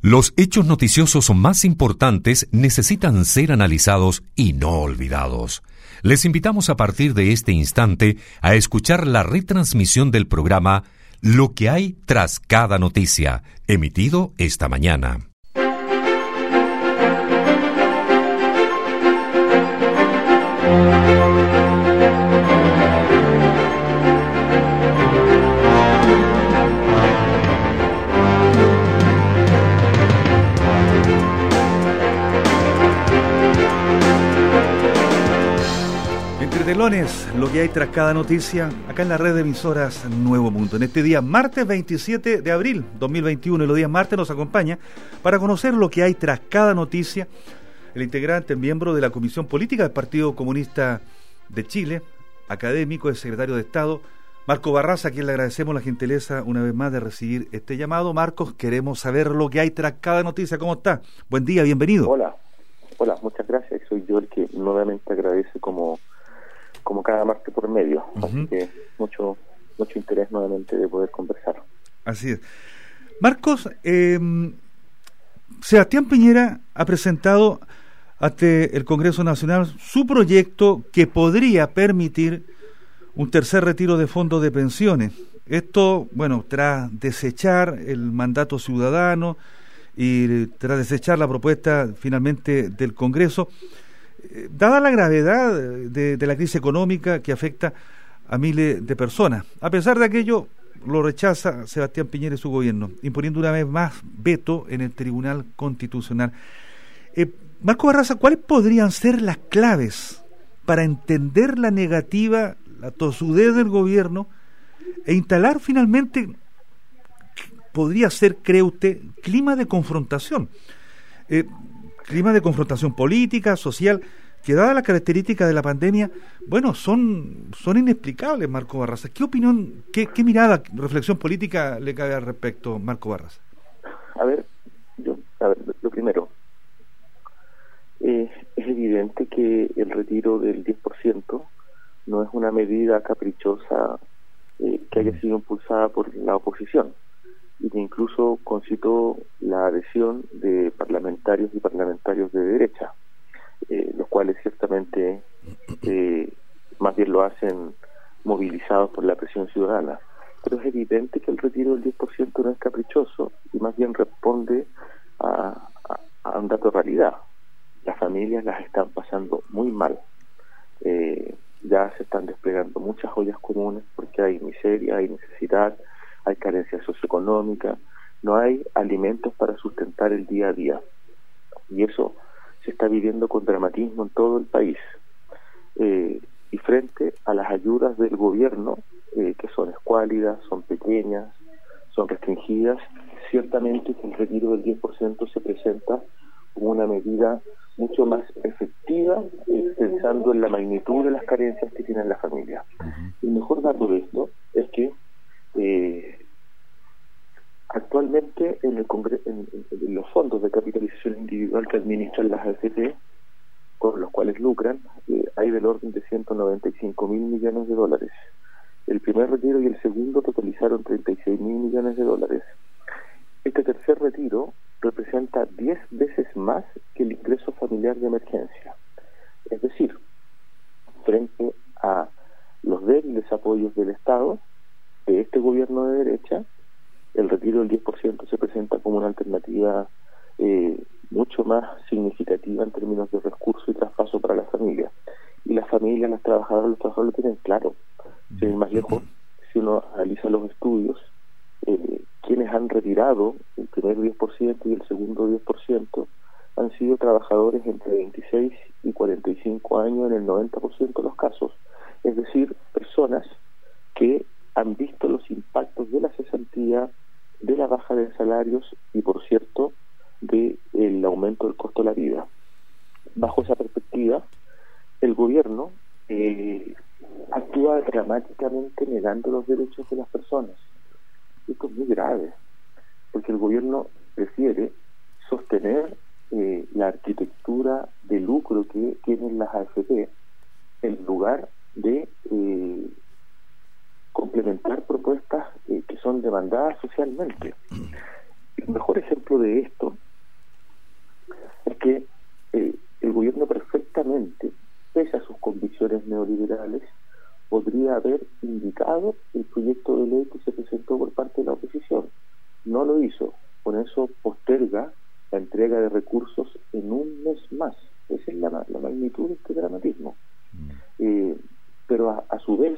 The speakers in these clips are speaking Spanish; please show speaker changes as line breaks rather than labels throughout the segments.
Los hechos noticiosos más importantes necesitan ser analizados y no olvidados. Les invitamos a partir de este instante a escuchar la retransmisión del programa Lo que hay tras cada noticia, emitido esta mañana.
Telones, lo que hay tras cada noticia, acá en la red de emisoras Nuevo Mundo. En este día, martes 27 de abril 2021, y los días martes nos acompaña para conocer lo que hay tras cada noticia el integrante, miembro de la Comisión Política del Partido Comunista de Chile, académico, el secretario de Estado, Marcos Barraza, a quien le agradecemos la gentileza una vez más de recibir este llamado. Marcos, queremos saber lo que hay tras cada noticia. ¿Cómo está? Buen día, bienvenido.
Hola, muchas gracias. Soy yo el que nuevamente agradece como cada martes por medio, así que mucho interés nuevamente de poder conversar.
Así es. Marcos, Sebastián Piñera ha presentado ante el Congreso Nacional su proyecto que podría permitir un tercer retiro de fondos de pensiones. Esto, tras desechar el mandato ciudadano y tras desechar la propuesta finalmente del Congreso, dada la gravedad de la crisis económica que afecta a miles de personas. A pesar de aquello, lo rechaza Sebastián Piñera y su gobierno, imponiendo una vez más veto en el Tribunal Constitucional. Marco Barraza, ¿cuáles podrían ser las claves para entender la negativa, la tosudez del gobierno e instalar finalmente, podría ser, cree usted, clima de confrontación? Clima de confrontación política, social, que dada las características de la pandemia, son inexplicables, Marco Barraza. ¿Qué opinión, qué mirada, reflexión política le cabe al respecto, Marco Barraza?
Lo primero, es evidente que el retiro del 10% no es una medida caprichosa que haya sido impulsada por la oposición, y que incluso concitó la adhesión de parlamentarios y parlamentarios de derecha, los cuales ciertamente más bien lo hacen movilizados por la presión ciudadana. Pero es evidente que el retiro del 10% no es caprichoso y más bien responde a un dato de realidad. Las familias las están pasando muy mal. Ya se están desplegando muchas ollas comunes porque hay miseria, hay necesidad, hay carencia socioeconómica, no hay alimentos para sustentar el día a día. Y eso se está viviendo con dramatismo en todo el país. Y frente a las ayudas del gobierno, que son escuálidas, son pequeñas, son restringidas, ciertamente que el retiro del 10% se presenta como una medida mucho más efectiva, pensando en la magnitud de las carencias que tienen las familias. El mejor dato de esto es que actualmente en los fondos de capitalización individual que administran las AFP, con los cuales lucran, hay del orden de 195.000 millones de dólares. El primer retiro y el segundo totalizaron 36.000 millones de dólares. Este tercer retiro representa 10 veces más que el ingreso familiar de emergencia. Es decir, frente a los débiles apoyos del Estado, de este gobierno de derecha, el retiro del 10% se presenta como una alternativa mucho más significativa en términos de recursos y traspaso para las familias. Y las familias, los trabajadores lo tienen claro. Sin ir más lejos, si uno analiza los estudios, quienes han retirado el primer 10% y el segundo 10% han sido trabajadores entre 26 y 45 años en el 90% de los casos. Es decir, personas que han visto los impactos de la cesantía, de la baja de salarios y, por cierto, del aumento del costo de la vida. Bajo esa perspectiva, el gobierno actúa dramáticamente negando los derechos de las personas. Esto es muy grave, porque el gobierno prefiere sostener la arquitectura de lucro que tienen las AFP en lugar de complementar propuestas que son demandadas socialmente. El mejor ejemplo de esto constitucionales, podría haber indicado el proyecto de ley que se presentó por parte de la oposición. No lo hizo. Con eso posterga la entrega de recursos en un mes más. Esa es la magnitud de este dramatismo. Pero a su vez,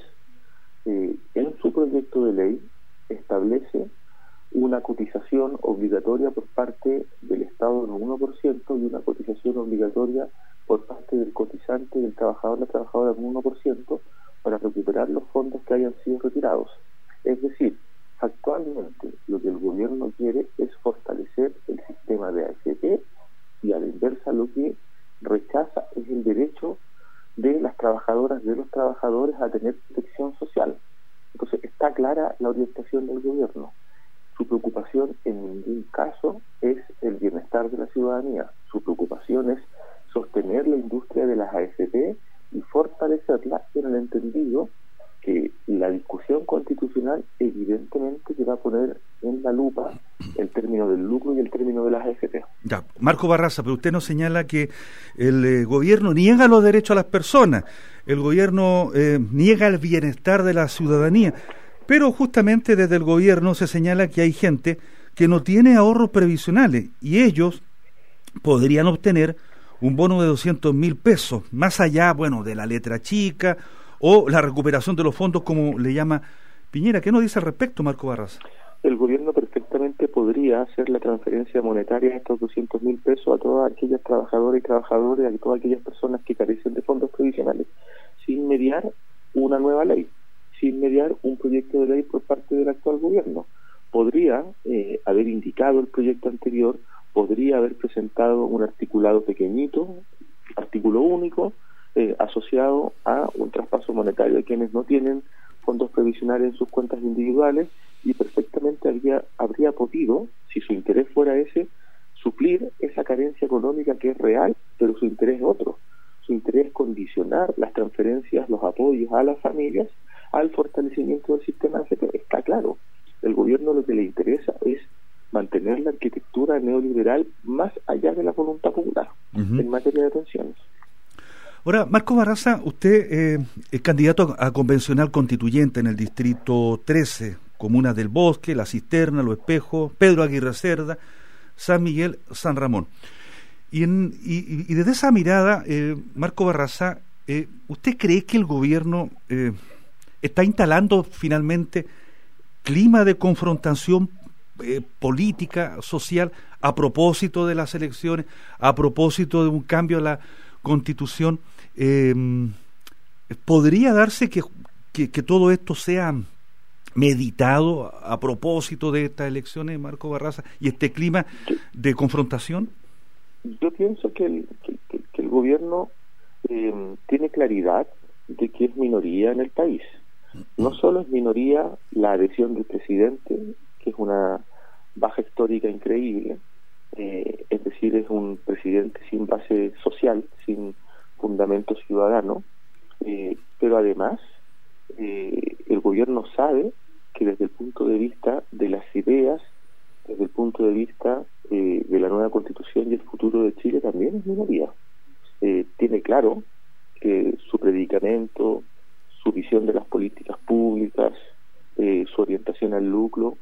en su proyecto de ley establece una cotización obligatoria por parte del Estado en un 1% y una cotización obligatoria por parte del cotizante, del trabajador, la trabajadora en un 1% para recuperar los fondos que hayan sido retirados. Es decir, actualmente lo que el gobierno quiere es fortalecer el sistema de AFP y a la inversa lo que rechaza es el derecho de las trabajadoras, de los trabajadores a tener protección social. Entonces está clara la orientación del gobierno. Su preocupación en ningún caso es el bienestar de la ciudadanía. Su preocupación es sostener la industria de las AFP y fortalecerla en el entendido que la discusión constitucional evidentemente que va a poner en la lupa el término del lucro y el término de las AFP.
Ya, Marco Barraza, pero usted nos señala que el gobierno niega los derechos a las personas, el gobierno niega el bienestar de la ciudadanía, pero justamente desde el gobierno se señala que hay gente que no tiene ahorros previsionales y ellos podrían obtener un bono de 200.000 pesos, más allá, bueno, de la letra chica o la recuperación de los fondos, como le llama Piñera. ¿Qué nos dice al respecto, Marco Barraza?
El gobierno perfectamente podría hacer la transferencia monetaria de estos 200.000 pesos a todas aquellas trabajadoras y trabajadores, a todas aquellas personas que carecen de fondos previsionales, sin mediar una nueva ley, sin mediar un proyecto de ley por parte del actual gobierno. Podría haber indicado el proyecto anterior, podría haber presentado un articulado pequeñito, artículo único, asociado a un traspaso monetario a quienes no tienen fondos previsionales en sus cuentas individuales y perfectamente habría podido, si su interés fuera ese, suplir esa carencia económica que es real, pero su interés es otro. Su interés es condicionar las transferencias, los apoyos a las familias al fortalecimiento del sistema AFP. Está claro, el gobierno lo que le interesa es mantener la arquitectura neoliberal más allá de la voluntad popular en materia de pensiones.
Ahora, Marco Barraza, usted es candidato a convencional constituyente en el distrito 13, comunas del Bosque, La Cisterna, Los Espejos, Pedro Aguirre Cerda, San Miguel, San Ramón. Y desde esa mirada, Marco Barraza, ¿usted cree que el gobierno está instalando finalmente clima de confrontación política, social, a propósito de las elecciones, a propósito de un cambio a la Constitución? ¿Podría darse que todo esto sea meditado a propósito de estas elecciones, Marco Barraza, y este clima de confrontación?
Yo pienso que el gobierno tiene claridad de que es minoría en el país. No solo es minoría la adhesión del presidente, que es una baja histórica increíble, es decir, es un presidente sin base social, sin fundamento ciudadano, pero además el gobierno sabe que desde el punto de vista de las ideas, desde el punto de vista de la nueva Constitución y el futuro de Chile también es minoría. Tiene claro que su predicamento, su visión de las políticas públicas, su orientación al lucro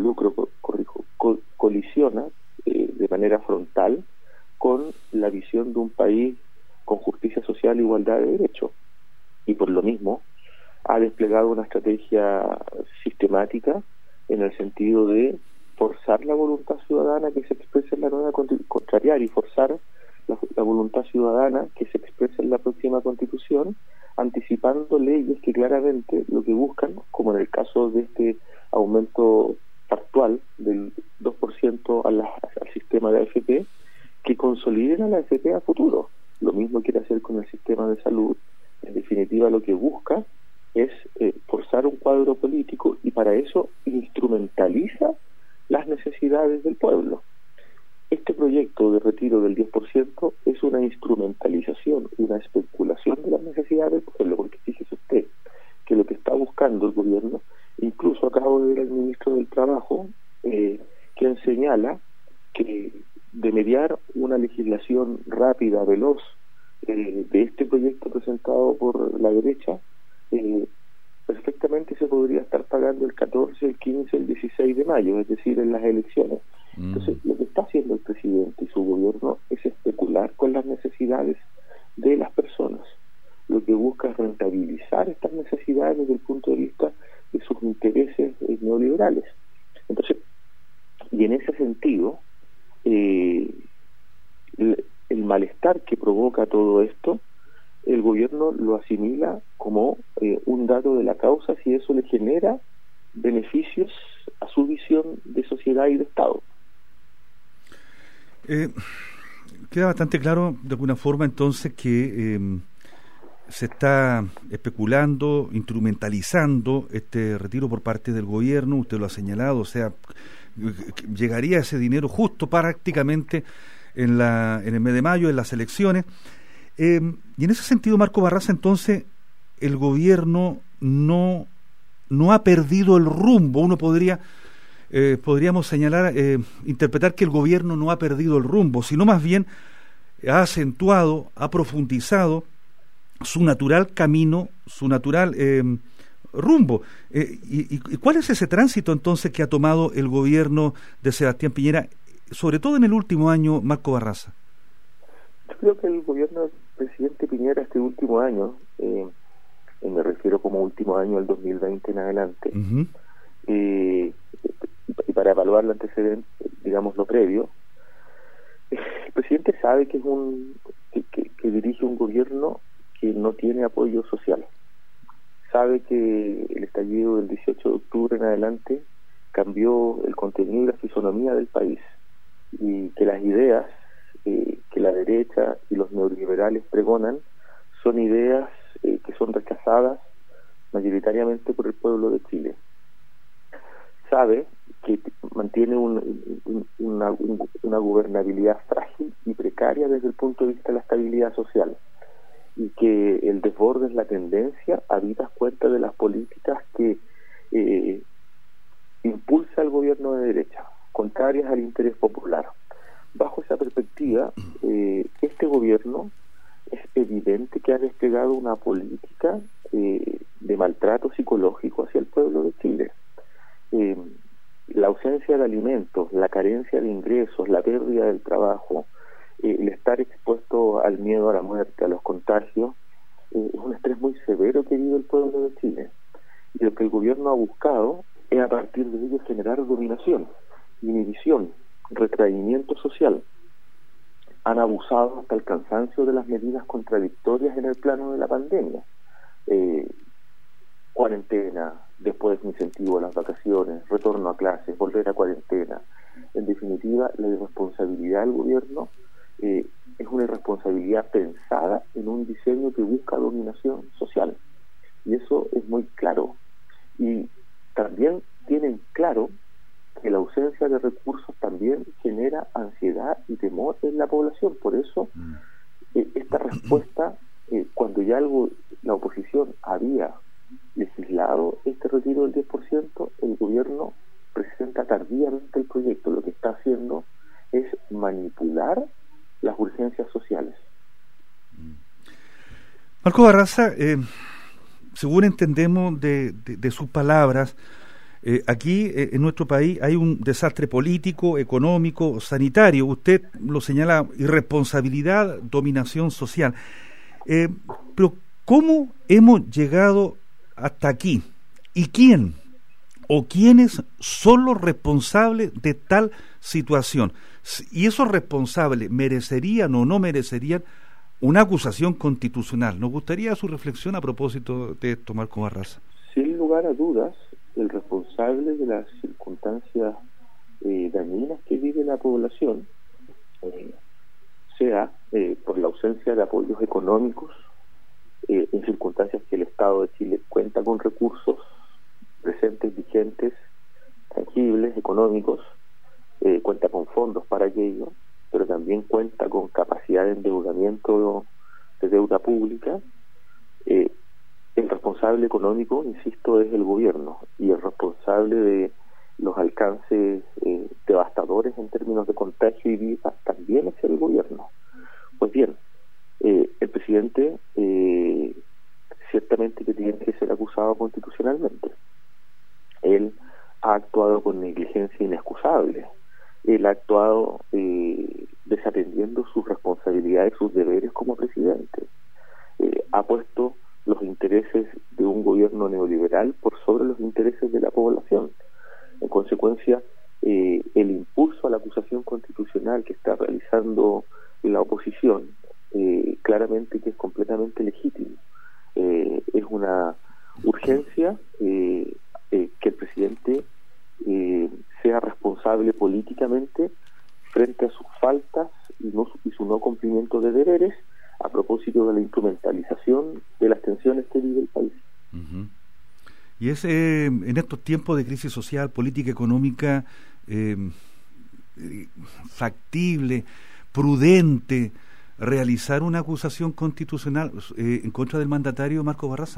colisiona de manera frontal con la visión de un país con justicia social e igualdad de derechos. Y por lo mismo ha desplegado una estrategia sistemática en el sentido de forzar la voluntad ciudadana que se expresa en la nueva contrariar y forzar la voluntad ciudadana que se expresa en la próxima Constitución, anticipando leyes que claramente lo que buscan, como en el caso de este aumento actual del 2% al sistema de AFP, que consoliden a la AFP a futuro. Lo mismo quiere hacer con el sistema de salud. En definitiva, lo que busca es forzar un cuadro político y para eso instrumentaliza las necesidades del pueblo. Este proyecto de retiro del 10% es una instrumentalización, una especulación de las necesidades del pueblo, porque fíjese usted que lo que está buscando el gobierno, incluso acabo de ver al ministro del Trabajo, quien señala que de mediar una legislación rápida, veloz, de este proyecto presentado por la derecha, perfectamente se podría estar pagando el 14, el 15, el 16 de mayo, es decir, en las elecciones. Entonces, lo que está haciendo el presidente y su gobierno es especular con las necesidades de las personas. Lo que busca es rentabilizar estas necesidades desde el punto de vista de sus intereses neoliberales. Entonces, y en ese sentido, el malestar que provoca todo esto, el gobierno lo asimila como un dato de la causa si eso le genera beneficios a su visión de sociedad y de Estado.
Queda bastante claro de alguna forma entonces que se está especulando, instrumentalizando este retiro por parte del gobierno. Usted lo ha señalado, o sea, llegaría ese dinero justo prácticamente en el mes de mayo, en las elecciones. Y en ese sentido, Marco Barraza, entonces, el gobierno no ha perdido el rumbo. Uno podríamos señalar, interpretar que el gobierno no ha perdido el rumbo, sino más bien ha acentuado, ha profundizado su natural camino, su natural rumbo. ¿Y cuál es ese tránsito entonces que ha tomado el gobierno de Sebastián Piñera, sobre todo en el último año, Marco Barraza?
Yo creo que el gobierno del presidente Piñera este último año, me refiero como último año, el 2020 en adelante, y para evaluar el antecedente, digamos lo previo, el presidente sabe que es que dirige un gobierno que no tiene apoyo social. Sabe que el estallido del 18 de octubre en adelante cambió el contenido y la fisonomía del país, y que las ideas que la derecha y los neoliberales pregonan son ideas que son rechazadas mayoritariamente por el pueblo de Chile. Sabe que mantiene una gobernabilidad frágil y precaria desde el punto de vista de la estabilidad social, y que el desborde es la tendencia, habidas cuenta de las políticas que impulsa el gobierno de derecha, contrarias al interés popular. Bajo esa perspectiva, este gobierno es evidente que ha desplegado una política de maltrato psicológico hacia el pueblo de Chile. La ausencia de alimentos, la carencia de ingresos, la pérdida del trabajo, el estar expuesto al miedo a la muerte, a los contagios, es un estrés muy severo que vive el pueblo de Chile. Y lo que el gobierno ha buscado es a partir de ello generar dominación, inhibición, retraimiento social. Han abusado hasta el cansancio de las medidas contradictorias en el plano de la pandemia. Cuarentena, después incentivo a las vacaciones, retorno a clases, volver a cuarentena. En definitiva, la irresponsabilidad del gobierno es una irresponsabilidad pensada en un diseño que busca dominación social. Y eso es muy claro. Y también tienen claro que la ausencia de recursos también genera ansiedad y temor en la población. Por eso, esta respuesta, cuando ya la oposición había legislado este retiro del 10%, el gobierno presenta tardíamente el proyecto. Lo que está haciendo es manipular las urgencias sociales.
Marco Barraza, según entendemos de sus palabras, aquí en nuestro país hay un desastre político, económico, sanitario. Usted lo señala, irresponsabilidad, dominación social. Pero ¿cómo hemos llegado hasta aquí? ¿Y quién o quiénes son los responsables de tal situación? ¿Y esos responsables merecerían o no merecerían una acusación constitucional? Nos gustaría su reflexión a propósito de esto, Marco Barraza.
Sin lugar a dudas, el responsable de las circunstancias dañinas que vive la población, sea por la ausencia de apoyos económicos, en circunstancias que el Estado de Chile cuenta con recursos presentes, vigentes, tangibles, económicos, cuenta con fondos para aquello, pero también cuenta con capacidad de endeudamiento de deuda pública. El responsable económico, insisto, es el gobierno, y el responsable de los alcances devastadores en términos de contagio y vida también es el gobierno. Pues bien, el presidente ciertamente que tiene que desatendiendo sus responsabilidades, sus deberes como presidente. Ha puesto los intereses de un gobierno neoliberal por sobre los intereses de la población. En consecuencia, el impulso a la acusación constitucional que está realizando la oposición, claramente que es completamente legítimo. Es una urgencia que el presidente sea responsable políticamente frente a sus faltas y su no cumplimiento de deberes a propósito de la instrumentalización de las tensiones que vive el país.
Uh-huh. Y es en estos tiempos de crisis social, política, económica, factible, prudente, realizar una acusación constitucional en contra del mandatario Marcos Barraza.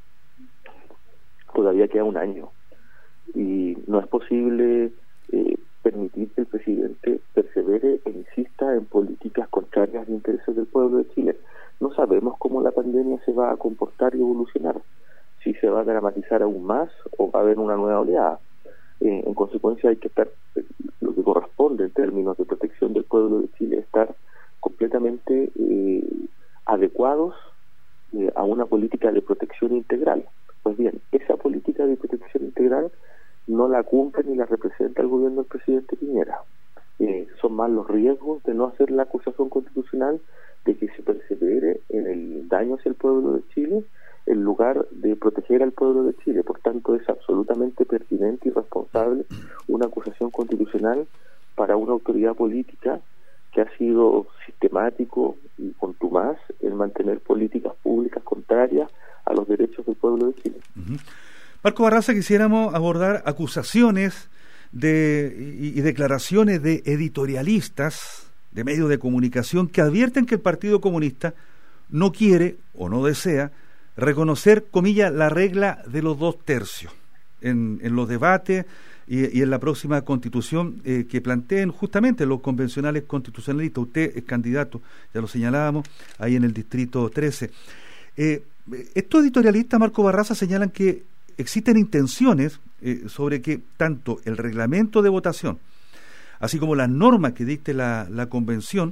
Todavía queda un año y no es posible permitir que el presidente persevere e insista en políticas contrarias a los intereses del pueblo de Chile. No sabemos cómo la pandemia se va a comportar y evolucionar, si se va a dramatizar aún más o va a haber una nueva oleada. En consecuencia, hay que estar, lo que corresponde en términos de protección del pueblo de Chile, estar completamente adecuados a una política de protección integral. Pues bien, esa política de protección integral no la cumple ni la representa el gobierno del presidente Piñera. Son más los riesgos de no hacer la acusación constitucional, de que se persevere en el daño hacia el pueblo de Chile, en lugar de proteger al pueblo de Chile. Por tanto, es absolutamente pertinente y responsable una acusación constitucional para una autoridad política que ha sido sistemático y contumaz en mantener políticas públicas contrarias a los derechos del pueblo de Chile.
Uh-huh. Marcos Barraza, quisiéramos abordar acusaciones y declaraciones de editorialistas de medios de comunicación que advierten que el Partido Comunista no quiere o no desea reconocer, comillas, la regla de los 2/3 en los debates y en la próxima constitución que planteen justamente los convencionales constitucionalistas. Usted es candidato, ya lo señalábamos, ahí en el distrito 13. Estos editorialistas, Marcos Barraza, señalan que existen intenciones sobre que tanto el reglamento de votación, así como las normas que dicte la convención,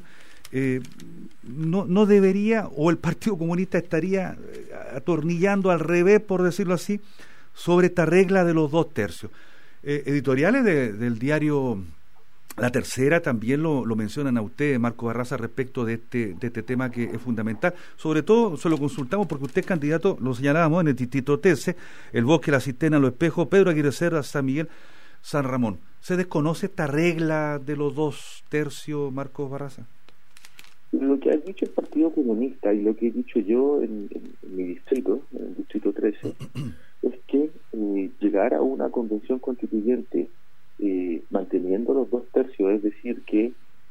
no debería, o el Partido Comunista estaría atornillando al revés, por decirlo así, sobre esta regla de los 2/3. Editoriales del diario La Tercera también lo mencionan a usted, Marco Barraza, respecto de este tema que es fundamental. Sobre todo se lo consultamos porque usted es candidato, lo señalábamos, en el distrito 13, El Bosque, La Cisterna, Los Espejos, Pedro Aguirre Cerda, San Miguel, San Ramón. ¿Se desconoce esta regla de los 2/3, Marcos Barraza?
Lo que ha dicho el Partido Comunista y lo que he dicho yo en mi distrito, en el distrito 13, es que llegar a una convención constituyente manteniendo los 2/3, es decir, que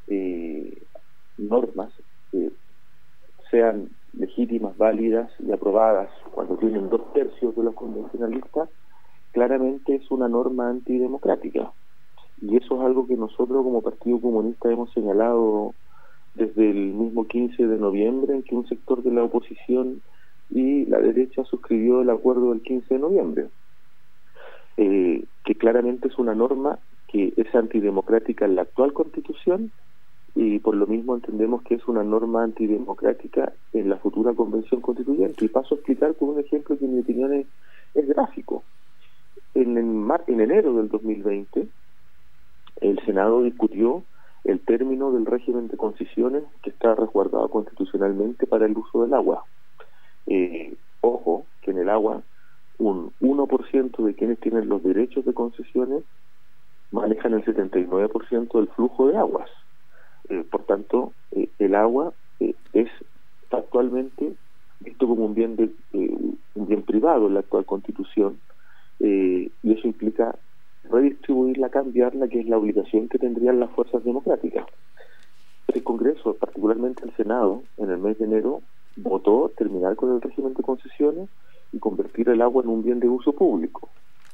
normas sean legítimas, válidas y aprobadas cuando tienen 2/3 de los convencionalistas, claramente es una norma antidemocrática. Y eso es algo que nosotros como Partido Comunista hemos señalado desde el mismo 15 de noviembre, en que un sector de la oposición y la derecha suscribió el acuerdo del 15 de noviembre, que claramente es una norma que es antidemocrática en la actual Constitución, y por lo mismo entendemos que es una norma antidemocrática en la futura Convención Constituyente. Y paso a explicar con un ejemplo que en mi opinión es gráfico. En enero del 2020, el Senado discutió el término del régimen de concesiones que está resguardado constitucionalmente para el uso del agua. Ojo, que en el agua un 1% de quienes tienen los derechos de concesiones manejan el 79% del flujo de aguas. Por tanto, el agua es actualmente visto como un bien privado en la actual Constitución, y eso implica redistribuirla, cambiarla, que es la obligación que tendrían las fuerzas democráticas. El Congreso, particularmente el Senado, en el mes de enero, votó terminar con el régimen de concesiones y convertir el agua en un bien de uso público.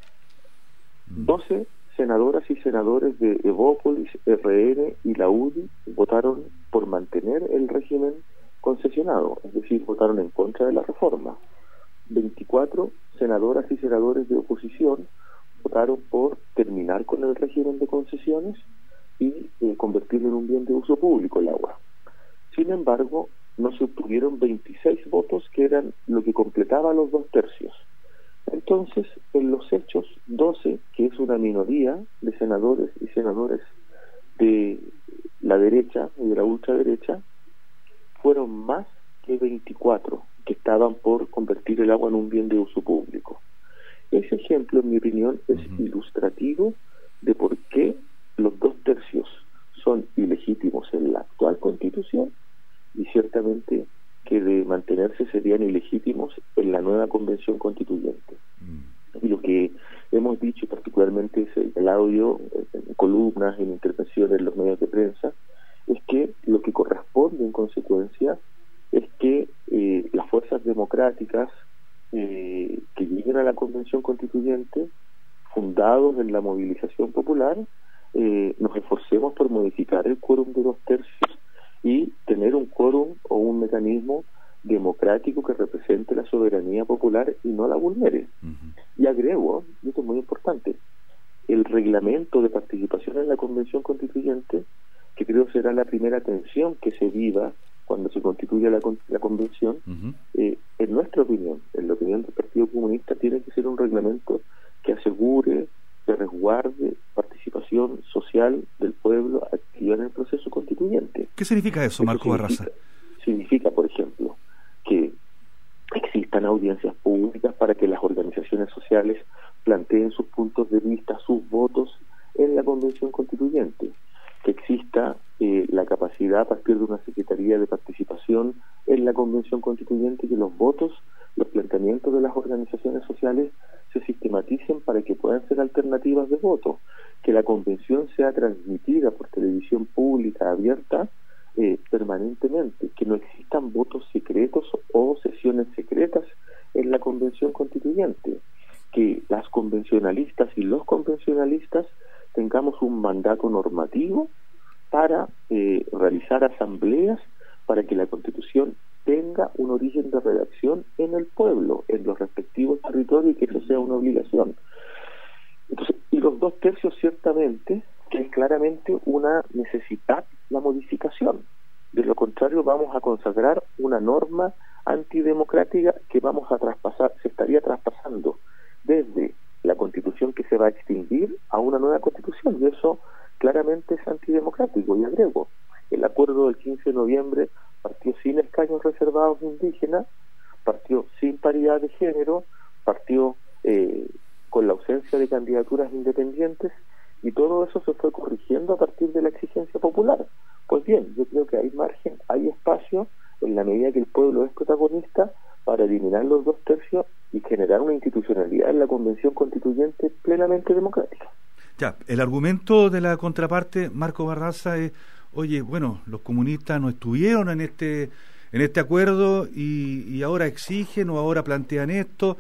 12 senadoras y senadores de Evópolis, RN y la UDI votaron por mantener el régimen concesionado, es decir, votaron en contra de la reforma. 24 senadoras y senadores de oposición votaron por terminar con el régimen de concesiones y convertirlo en un bien de uso público el agua. Sin embargo, no se obtuvieron 26 votos, que eran lo que completaba los 2/3. Entonces, en los hechos, 12, que es una minoría de senadores y senadoras de la derecha y de la ultraderecha, fueron más que 24 que estaban por convertir el agua en un bien de uso público. Ese ejemplo, en mi opinión, es ilustrativo de por qué los 2/3 son ilegítimos en la actual Constitución, y ciertamente que de mantenerse serían ilegítimos en la nueva Convención Constituyente. Y lo que hemos dicho, particularmente señalado yo en columnas, en intervenciones en los medios de prensa, es que lo que corresponde en consecuencia es que las fuerzas democráticas que lleguen a la Convención Constituyente, fundados en la movilización popular, nos esforcemos por modificar el quórum de 2/3 y tener un quórum o un mecanismo democrático que represente la soberanía popular y no la vulnere. Y agrego, y esto es muy importante, el reglamento de participación en la Convención Constituyente, que creo será la primera tensión que se viva cuando se constituya la Convención, en nuestra opinión, en la opinión del Partido Comunista, tiene que ser un reglamento que asegure, que resguarde participación social del pueblo activa en el proceso constituyente.
¿Qué significa eso, Marco Barraza?
Significa, por ejemplo, que existan audiencias públicas para que las organizaciones sociales planteen sus puntos de vista, sus votos en la Convención Constituyente, que exista la capacidad a partir de una Secretaría de Participación en la Convención Constituyente, que los votos, los planteamientos de las organizaciones sociales se sistematicen para que puedan ser alternativas de voto, que la Convención sea transmitida por televisión pública abierta permanentemente, que no existan votos secretos o sesiones secretas en la Convención Constituyente, que las convencionalistas y los convencionalistas tengamos un mandato normativo para realizar asambleas para que la Constitución tenga un origen de redacción en el pueblo, en los respectivos territorios, y que eso sea una obligación. Entonces, y los 2/3 ciertamente, que es claramente una necesidad la modificación. De lo contrario, vamos a consagrar una norma antidemocrática que vamos a traspasar, se estaría traspasando desde la Constitución que se va a extinguir a una nueva Constitución, y eso claramente es antidemocrático. Y agrego, el acuerdo del 15 de noviembre partió sin escaños reservados indígenas, partió sin paridad de género, partió con la ausencia de candidaturas independientes, y todo eso se fue corrigiendo a partir de la exigencia popular. Pues bien, yo creo que hay margen, hay espacio, en la medida que el pueblo es protagonista, para eliminar los 2/3 y generar una institucionalidad en la Convención Constituyente plenamente democrática.
Ya, el argumento de la contraparte, Marco Barraza, es, oye, bueno, los comunistas no estuvieron en este acuerdo y ahora exigen o ahora plantean esto.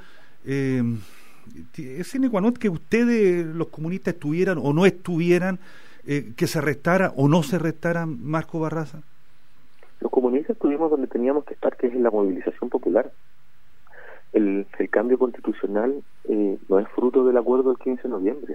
¿Es sine qua non que ustedes, los comunistas, estuvieran o no estuvieran, que se restara o no se restara, Marco Barraza?
Los comunistas estuvimos donde teníamos que estar, que es en la movilización popular. El cambio constitucional no es fruto del acuerdo del 15 de noviembre,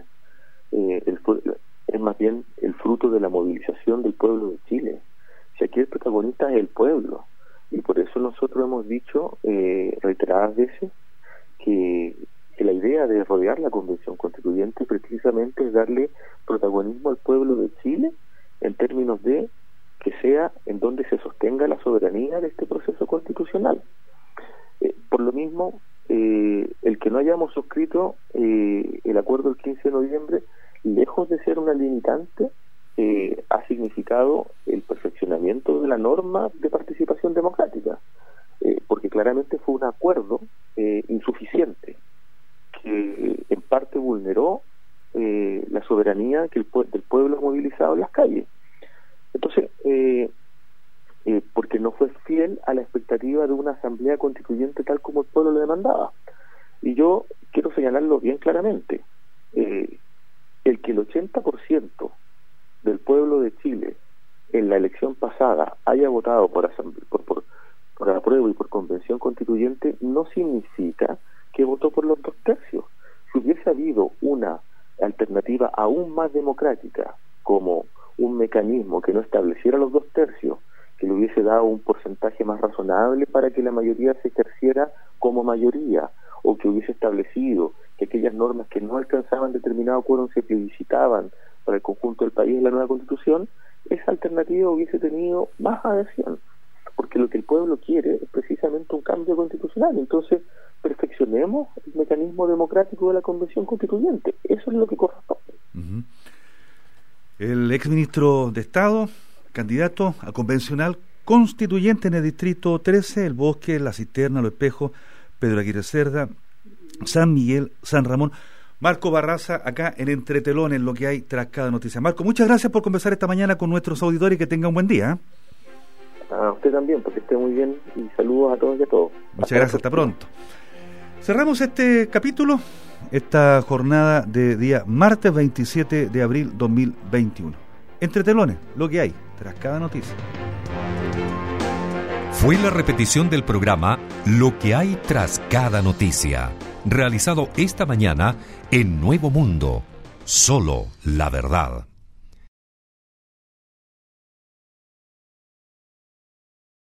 es más bien el fruto de la movilización del pueblo de Chile. Si aquí el protagonista es el pueblo, y por eso nosotros hemos dicho reiteradas veces que la idea de rodear la Convención Constituyente precisamente es darle protagonismo al pueblo de Chile, en términos de que sea en donde se sostenga la soberanía de este proceso constitucional. Por lo mismo, el que no hayamos suscrito el acuerdo del 15 de noviembre, lejos de ser una limitante, ha significado el perfeccionamiento de la norma de participación democrática, porque claramente fue un acuerdo insuficiente, que en parte vulneró la soberanía del pueblo movilizado en las calles. Entonces, porque no fue fiel a la expectativa de una asamblea constituyente tal como el pueblo lo demandaba. Y yo quiero señalarlo bien claramente, el que el 80% del pueblo de Chile en la elección pasada haya votado por apruebo y por convención constituyente no significa que votó por los 2/3. Si hubiese habido una alternativa aún más democrática, como un mecanismo que no estableciera los 2/3, que le hubiese dado un porcentaje más razonable para que la mayoría se ejerciera como mayoría, o que hubiese establecido que aquellas normas que no alcanzaban determinado quórum se plebiscitaban para el conjunto del país en la nueva Constitución, esa alternativa hubiese tenido más adhesión, porque lo que el pueblo quiere es precisamente un cambio constitucional. Entonces, perfeccionemos el mecanismo democrático de la Convención Constituyente. Eso es lo que corresponde.
Uh-huh. El exministro de Estado, candidato a convencional constituyente en el Distrito 13, El Bosque, La Cisterna, Los Espejos, Pedro Aguirre Cerda, San Miguel, San Ramón. Marco Barraza, acá en Entre Telones, lo que hay tras cada noticia. Marco, muchas gracias por conversar esta mañana con nuestros auditores y que tenga un buen día.
A usted también, porque esté muy bien, y saludos a todos y a todos.
Muchas gracias, hasta pronto. Cerramos este capítulo, esta jornada de día martes 27 de abril 2021. Entre Telones, lo que hay tras cada noticia.
Fue la repetición del programa Lo que hay tras cada noticia, realizado esta mañana en Nuevo Mundo. Solo la verdad.